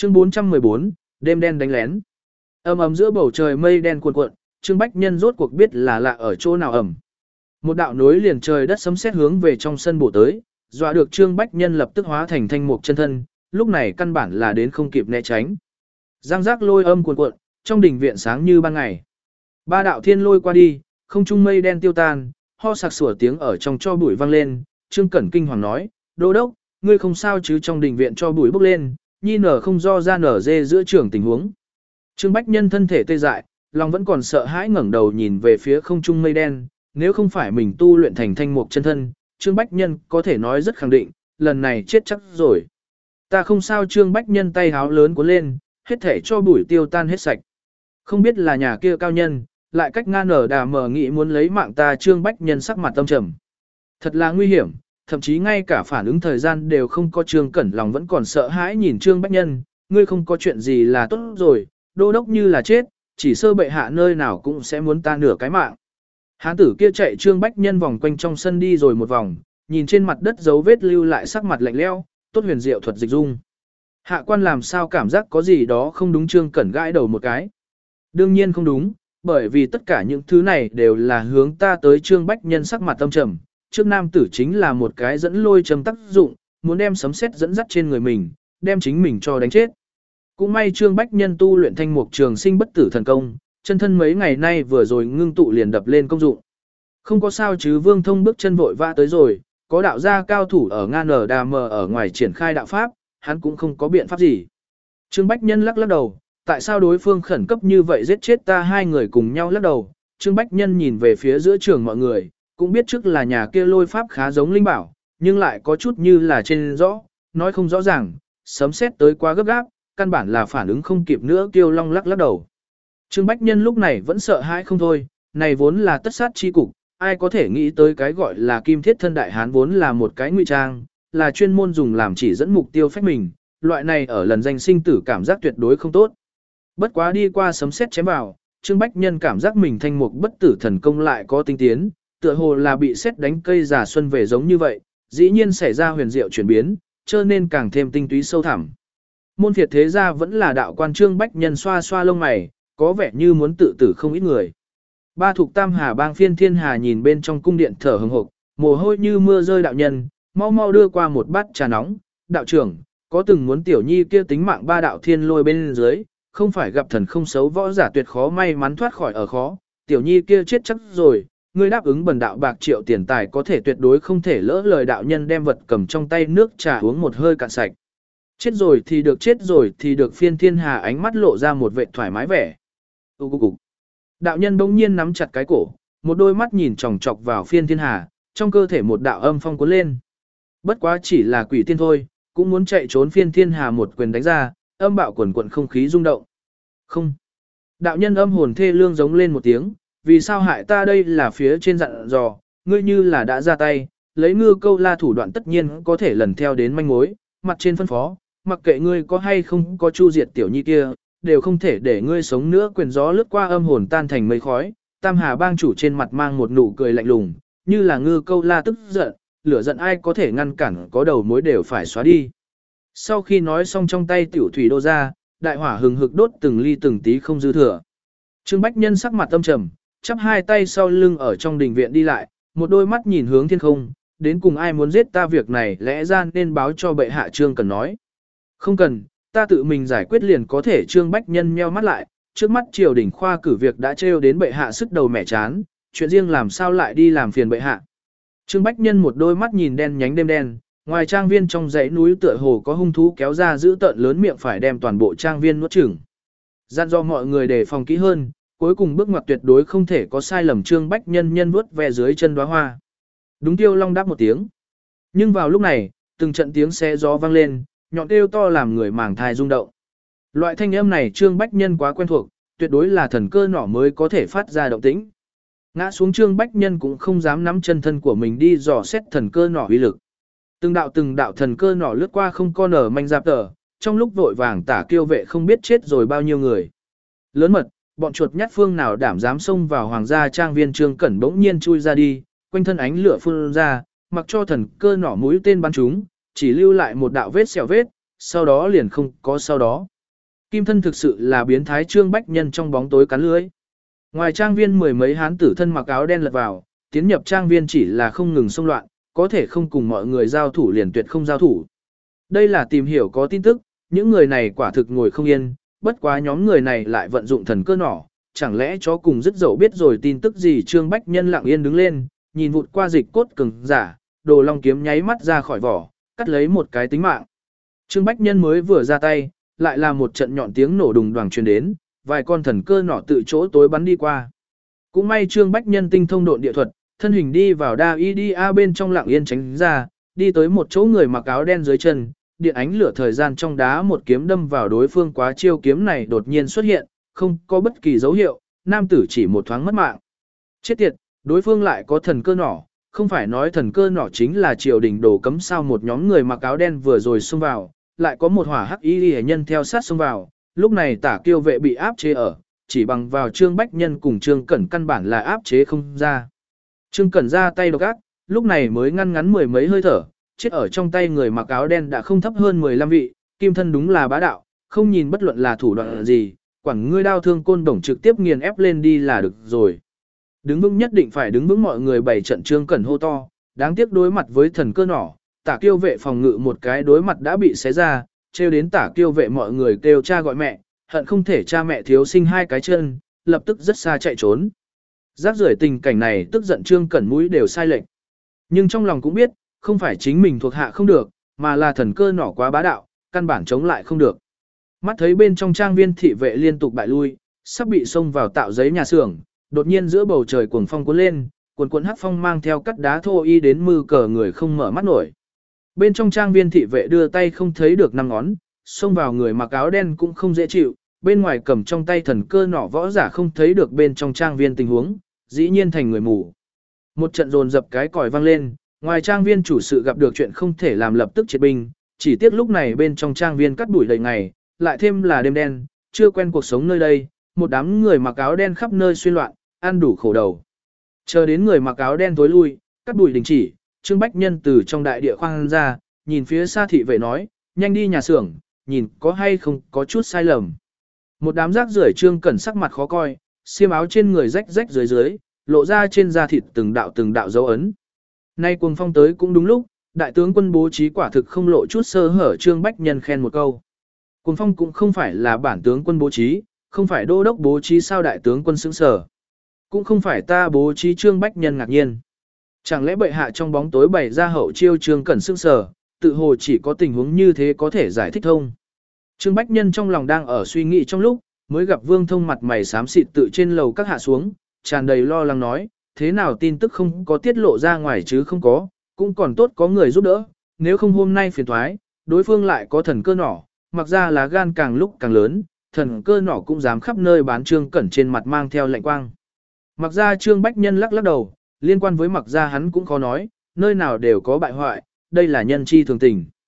Chương 414, đêm đen đánh lén. Ầm ầm giữa bầu trời mây đen cuồn cuộn, Trương Bách Nhân rốt cuộc biết là lạ ở chỗ nào ầm. Một đạo nối liền trời đất sấm sét hướng về trong sân bổ tới, dọa được Trương Bách Nhân lập tức hóa thành thanh mục chân thân, lúc này căn bản là đến không kịp né tránh. Giang giác lôi âm cuồn cuộn, trong đình viện sáng như ban ngày. Ba đạo thiên lôi qua đi, không trung mây đen tiêu tan, ho sặc sủa tiếng ở trong cho bụi vang lên, Trương Cẩn kinh hoàng nói, "Đô đốc, ngươi không sao chứ?" Trong đình viện cho bụi bốc lên, nhi nở không do ra nở dê giữa trường tình huống. Trương Bách Nhân thân thể tê dại, lòng vẫn còn sợ hãi ngẩng đầu nhìn về phía không trung mây đen, nếu không phải mình tu luyện thành thanh mục chân thân, Trương Bách Nhân có thể nói rất khẳng định, lần này chết chắc rồi. Ta không sao. Trương Bách Nhân tay háo lớn cuốn lên, hết thể cho bụi tiêu tan hết sạch. Không biết là nhà kia cao nhân, lại cách ngan ở đà mờ nghị muốn lấy mạng ta. Trương Bách Nhân sắc mặt tâm trầm. Thật là nguy hiểm, thậm chí ngay cả phản ứng thời gian đều không có. Trương Cẩn lòng vẫn còn sợ hãi nhìn Trương Bách Nhân, ngươi không có chuyện gì là tốt rồi, đô đốc như là chết, chỉ sơ bệ hạ nơi nào cũng sẽ muốn ta nửa cái mạng. Hán tử kia chạy Trương Bách Nhân vòng quanh trong sân đi rồi một vòng, nhìn trên mặt đất dấu vết lưu lại sắc mặt lạnh lẽo, tốt huyền diệu thuật dịch dung. Hạ quan làm sao cảm giác có gì đó không đúng? Trương Cẩn gãi đầu một cái. Đương nhiên không đúng, bởi vì tất cả những thứ này đều là hướng ta tới. Trương Bách Nhân sắc mặt tâm trầm, trước nam tử chính là một cái dẫn lôi châm tác dụng, muốn đem sấm sét dẫn dắt trên người mình, đem chính mình cho đánh chết. Cũng may Trương Bách Nhân tu luyện thanh mục trường sinh bất tử thần công, chân thân mấy ngày nay vừa rồi ngưng tụ liền đập lên công dụng. Không có sao chứ? Vương Thông bước chân vội vã tới rồi, có đạo gia cao thủ ở ngan ở đà mờ ở ngoài triển khai đạo pháp, hắn cũng không có biện pháp gì. Trương Bách Nhân lắc lắc đầu, tại sao đối phương khẩn cấp như vậy giết chết ta? Hai người cùng nhau lắc đầu. Trương Bách Nhân nhìn về phía giữa trường mọi người, cũng biết trước là nhà kia lôi pháp khá giống linh bảo, nhưng lại có chút như là trên rõ, nói không rõ ràng, sấm sét tới quá gấp gáp, căn bản là phản ứng không kịp nữa. Kiêu Long lắc lắc đầu. Trương Bách Nhân lúc này vẫn sợ hãi không thôi, này vốn là tất sát chi cục, ai có thể nghĩ tới cái gọi là kim thiết thân đại hán vốn là một cái ngụy trang, là chuyên môn dùng làm chỉ dẫn mục tiêu phách mình, loại này ở lần danh sinh tử cảm giác tuyệt đối không tốt. Bất quá đi qua sấm sét chém vào, Trương Bách Nhân cảm giác mình thanh mục bất tử thần công lại có tinh tiến, tựa hồ là bị sét đánh cây già xuân về giống như vậy, dĩ nhiên xảy ra huyền diệu chuyển biến, cho nên càng thêm tinh túy sâu thẳm. Môn phiệt thế gia vẫn là đạo quan. Trương Bách Nhân xoa xoa lông mày, có vẻ như muốn tự tử không ít người. Ba thuộc Tam Hà bang Phiên Thiên Hà nhìn bên trong cung điện thở hừng hực, mồ hôi như mưa rơi. Đạo nhân, mau mau đưa qua một bát trà nóng. Đạo trưởng, có từng muốn tiểu nhi kia tính mạng? Ba đạo thiên lôi bên dưới, không phải gặp thần không xấu võ giả tuyệt khó may mắn thoát khỏi ở khó, tiểu nhi kia chết chắc rồi, ngươi đáp ứng bần đạo bạc triệu tiền tài có thể tuyệt đối không thể lỡ lời. Đạo nhân đem vật cầm trong tay nước trà uống một hơi cạn sạch. Chết rồi thì được, chết rồi thì được. Phiên Thiên Hà ánh mắt lộ ra một vẻ thoải mái vẻ. Đạo nhân bỗng nhiên nắm chặt cái cổ, một đôi mắt nhìn chòng chọc vào Phiên Thiên Hà, trong cơ thể một đạo âm phong cuốn lên. Bất quá chỉ là quỷ tiên thôi, cũng muốn chạy trốn. Phiên Thiên Hà một quyền đánh ra, âm bạo quần quận không khí rung động. Không. Đạo nhân âm hồn thê lương giống lên một tiếng, vì sao hại ta? Đây là phía trên dặn dò, ngươi như là đã ra tay, lấy Ngư Câu La thủ đoạn tất nhiên có thể lần theo đến manh mối, mặt trên phân phó, mặc kệ ngươi có hay không có chu diệt tiểu nhi kia, đều không thể để ngươi sống nữa. Quyền gió lướt qua, âm hồn tan thành mây khói. Tam Hà bang chủ trên mặt mang một nụ cười lạnh lùng, như là Ngư Câu La tức giận, lửa giận ai có thể ngăn cản, có đầu mối đều phải xóa đi. Sau khi nói xong, trong tay tiểu thủy đô ra, đại hỏa hừng hực đốt từng ly từng tí không dư thừa. Trương Bách Nhân sắc mặt tâm trầm, chắp hai tay sau lưng ở trong đình viện đi lại, một đôi mắt nhìn hướng thiên không, đến cùng ai muốn giết ta? Việc này lẽ ra nên báo cho bệ hạ. Trương Cần nói. Không cần, ta tự mình giải quyết liền có thể. Trương Bách Nhân nheo mắt lại, trước mắt triều đình khoa cử việc đã trêu đến bệ hạ sức đầu mẻ chán, chuyện riêng làm sao lại đi làm phiền bệ hạ. Trương Bách Nhân một đôi mắt nhìn đen nhánh đêm đen, ngoài trang viên trong dãy núi tựa hồ có hung thú kéo ra giữ tợn lớn miệng phải đem toàn bộ trang viên nuốt chửng. Dặn dò mọi người đề phòng kỹ hơn, cuối cùng bước ngoặt tuyệt đối không thể có sai lầm. Trương Bách Nhân nhân vuốt ve dưới chân đóa hoa. Đúng. Tiêu Long đáp một tiếng. Nhưng vào lúc này, từng trận tiếng xé gió vang lên, nhọn kêu to làm người màng thai rung động. Loại thanh âm này Trương Bách Nhân quá quen thuộc, tuyệt đối là thần cơ nỏ mới có thể phát ra động tĩnh. Ngã xuống, Trương Bách Nhân cũng không dám nắm chân thân của mình đi dò xét thần cơ nỏ uy lực. Từng đạo thần cơ nỏ lướt qua không con nở manh giáp tờ, trong lúc vội vàng Tả Kiêu vệ không biết chết rồi bao nhiêu người. Lớn mật, bọn chuột nhát phương nào đảm dám xông vào hoàng gia trang viên? Trương Cẩn bỗng nhiên chui ra đi, quanh thân ánh lửa phun ra, mặc cho thần cơ nỏ mũi tên bắn chúng, chỉ lưu lại một đạo vết sẹo vết, sau đó liền không có sau đó. Kim thân thực sự là biến thái Trương Bách Nhân trong bóng tối cắn lưới. Ngoài trang viên mười mấy hán tử thân mặc áo đen lật vào, tiến nhập trang viên chỉ là không ngừng xông loạn, có thể không cùng mọi người giao thủ liền tuyệt không giao thủ. Đây là tìm hiểu có tin tức, những người này quả thực ngồi không yên, bất quá nhóm người này lại vận dụng thần cơ nỏ, chẳng lẽ chó cùng dứt dậu biết rồi tin tức gì. Trương Bách Nhân lặng yên đứng lên, nhìn vụt qua dịch cốt cứng giả, đồ long kiếm nháy mắt ra khỏi vỏ, cắt lấy một cái tính mạng. Trương Bách Nhân mới vừa ra tay, lại là một trận nhọn tiếng nổ đùng đoàng truyền đến, vài con thần cơ nỏ tự chỗ tối bắn đi qua. Cũng may Trương Bách Nhân tinh thông độn địa thuật, thân hình đi vào đa y đi a bên trong lặng yên tránh ra, đi tới một chỗ người mặc áo đen dưới chân, điện ánh lửa thời gian trong đá một kiếm đâm vào đối phương. Quá chiêu kiếm này đột nhiên xuất hiện, không có bất kỳ dấu hiệu, nam tử chỉ một thoáng mất mạng. Chết tiệt, đối phương lại có thần cơ nỏ, không phải nói thần cơ nỏ chính là triều đình đồ cấm sao. Một nhóm người mặc áo đen vừa rồi xông vào, lại có một hỏa hắc y hệ nhân theo sát xông vào, lúc này Tả Kiêu vệ bị áp chế ở, chỉ bằng vào Trương Bách Nhân cùng Trương Cẩn căn bản là áp chế không ra. Trương Cẩn ra tay độc ác, lúc này mới ngăn ngắn mười mấy hơi thở, chết ở trong tay người mặc áo đen đã không thấp hơn 15 vị. Kim thân đúng là bá đạo, không nhìn bất luận là thủ đoạn gì, quẳng ngươi đao thương côn đồng trực tiếp nghiền ép lên đi là được rồi. Đứng vững, nhất định phải đứng vững. Mọi người bày trận. Trương Cẩn hô to, đáng tiếc đối mặt với thần cơ nỏ, Tả Kiêu vệ phòng ngự một cái đối mặt đã bị xé ra, trêu đến Tả Kiêu vệ mọi người kêu cha gọi mẹ, hận không thể cha mẹ thiếu sinh hai cái chân, lập tức rất xa chạy trốn. Rác rưởi tình cảnh này tức giận Trương Cẩn mũi đều sai lệch. Nhưng trong lòng cũng biết, không phải chính mình thuộc hạ không được, mà là thần cơ nỏ quá bá đạo, căn bản chống lại không được. Mắt thấy bên trong trang viên thị vệ liên tục bại lui, sắp bị xông vào tạo giấy nhà xưởng, đột nhiên giữa bầu trời cuồng phong cuốn lên, cuồn hắc phong mang theo cắt đá thô y đến mư cờ người không mở mắt nổi. Bên trong trang viên thị vệ đưa tay không thấy được năm ngón, xông vào người mặc áo đen cũng không dễ chịu, bên ngoài cầm trong tay thần cơ nỏ võ giả không thấy được bên trong trang viên tình huống, dĩ nhiên thành người mù. Một trận dồn dập cái còi vang lên, ngoài trang viên chủ sự gặp được chuyện không thể làm lập tức triệt binh, chỉ tiếc lúc này bên trong trang viên cắt đuổi đầy ngày, lại thêm là đêm đen, chưa quen cuộc sống nơi đây, một đám người mặc áo đen khắp nơi xuyên loạn, ăn đủ khổ đầu. Chờ đến người mặc áo đen tối lui, cắt đuổi đình chỉ, Trương Bách Nhân từ trong đại địa khoang ra, nhìn phía xa thị vệ nói, nhanh đi nhà xưởng, nhìn có hay không có chút sai lầm. Một đám rác rưởi. Trương Cẩn sắc mặt khó coi, xiêm áo trên người rách rách dưới dưới, lộ ra trên da thịt từng đạo dấu ấn. Nay cuồng phong tới cũng đúng lúc, đại tướng quân bố trí quả thực không lộ chút sơ hở. Trương Bách Nhân khen một câu. Cuồng phong cũng không phải là bản tướng quân bố trí, không phải đô đốc bố trí sao? Đại tướng quân sững sờ. Cũng không phải ta bố trí. Trương Bách Nhân ngạc nhiên. Chẳng lẽ bệ hạ trong bóng tối bày ra hậu chiêu? Trương Cẩn sững sờ, tự hồ chỉ có tình huống như thế có thể giải thích thông. Trương Bách Nhân trong lòng đang ở suy nghĩ trong lúc, mới gặp Vương Thông mặt mày xám xịt tự trên lầu các hạ xuống, tràn đầy lo lắng nói, thế nào tin tức không có tiết lộ ra ngoài chứ? Không có, cũng còn tốt có người giúp đỡ, nếu không hôm nay phiền thoái, đối phương lại có thần cơ nỏ, mặc ra lá gan càng lúc càng lớn, thần cơ nỏ cũng dám khắp nơi bán. Trương Cẩn trên mặt mang theo lạnh quang. Mặc ra Trương Bách Nhân lắc lắc đầu, liên quan với mặc ra hắn cũng khó nói, nơi nào đều có bại hoại, đây là nhân chi thường tình.